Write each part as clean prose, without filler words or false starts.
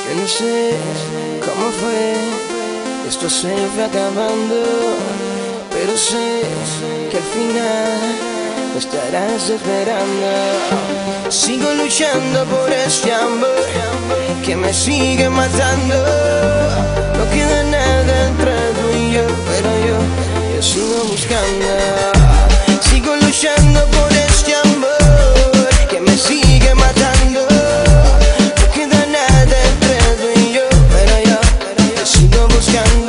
Yo no sé cómo fue, esto se fue acabando, pero sé que al final me estarás esperando. Sigo luchando por este amor que me sigue matando. No queda nada entre tú y yo, pero yo sigo buscando. Sigo luchando por este amor que me sigue matando. No queda nada entre tú y yo, pero yo sigo buscando.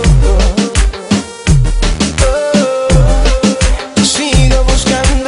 Sigo buscando.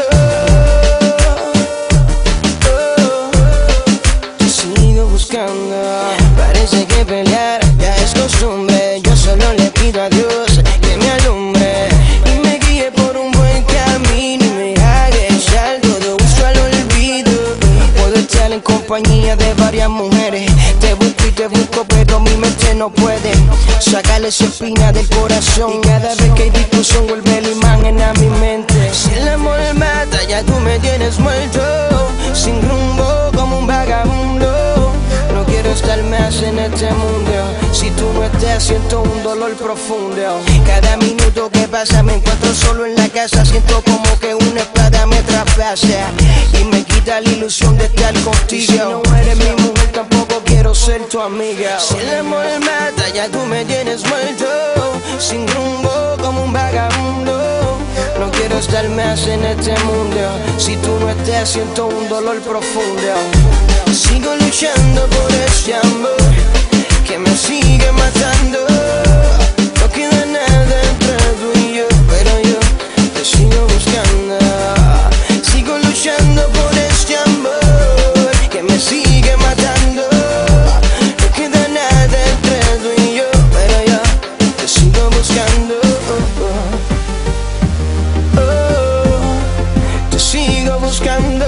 Sigo buscando. Parece que pelear ya es costumbre. Yo solo le pido a Dios que me alumbre y me guíe por un buen camino y me haga echar todo gusto al olvido. Puedo estar en compañía de varias mujeres, te busco y te busco, pero mi mente no puede sacarle esa espina del corazón. Y cada vez que hay discusión vuelve la imagen a mi mente. Si el amor mata, ya tú me tienes muerto, sin rumbo como un vagabundo. No quiero estar más en este mundo. Si tú no estás, siento un dolor profundo. Cada minuto que pasa me encuentro solo en la casa. Siento como que una espada me traspasa y me quita la ilusión de estar contigo. Si no eres mi mujer, tampoco quiero ser tu amiga. Si el amor mata, ya tú me tienes muerto, sin rumbo como un vagabundo. No quiero estar más en este mundo. Si tú no estás, siento un dolor profundo. Sigo luchando por este amor que me sigue matando. No queda nada entre tú y yo, pero yo te sigo buscando. Sigo luchando por este amor que me sigue matando. No queda nada entre tú y yo, pero yo te sigo buscando. Te sigo buscando.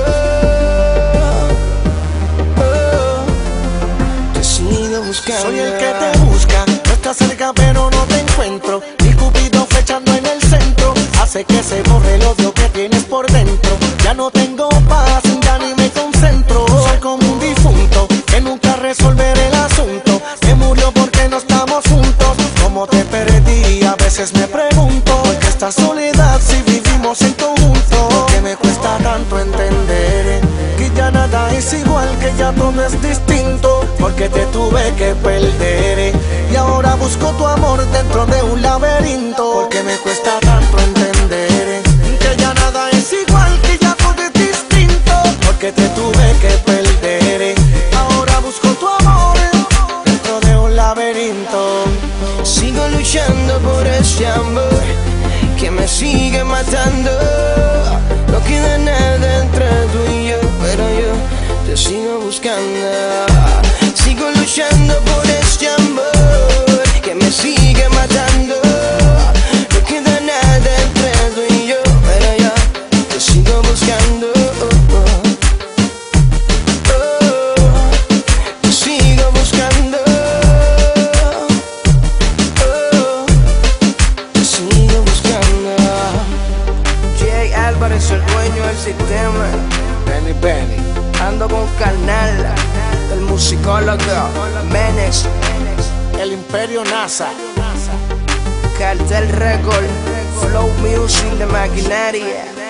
Soy el que te busca, no estás cerca pero no te encuentro. Mi cupido flechando en el centro hace que se borre el odio que tienes por dentro. Ya no tengo paz, ya ni me concentro. Soy como un difunto que nunca resolverá el asunto. Me murió porque no estamos juntos. Como te perdí, a veces me pregunto ¿por qué esta soledad si vivimos en conjunto? ¿Por qué me cuesta tanto entender que ya nada es igual, que ya todo es distinto? Porque te tuve que perder y ahora busco tu amor dentro de un laberinto. Porque me cuesta tanto entender que ya nada es igual, que ya todo es distinto. Porque te tuve que perder, ahora busco tu amor dentro de un laberinto. Sigo luchando por este amor que me sigue matando. No queda nada entre tú y yo, pero yo te sigo buscando. Sigo luchando por este amor que me sigue matando. No queda nada entre tú y yo, pero yo te sigo buscando. Te sigo buscando. Te sigo buscando. Jay Álvarez, el dueño del sistema. Benny. Ando con carnal, el musicólogo Menex, El Imperio NASA, Cartel Record, Flow Music, la maquinaria.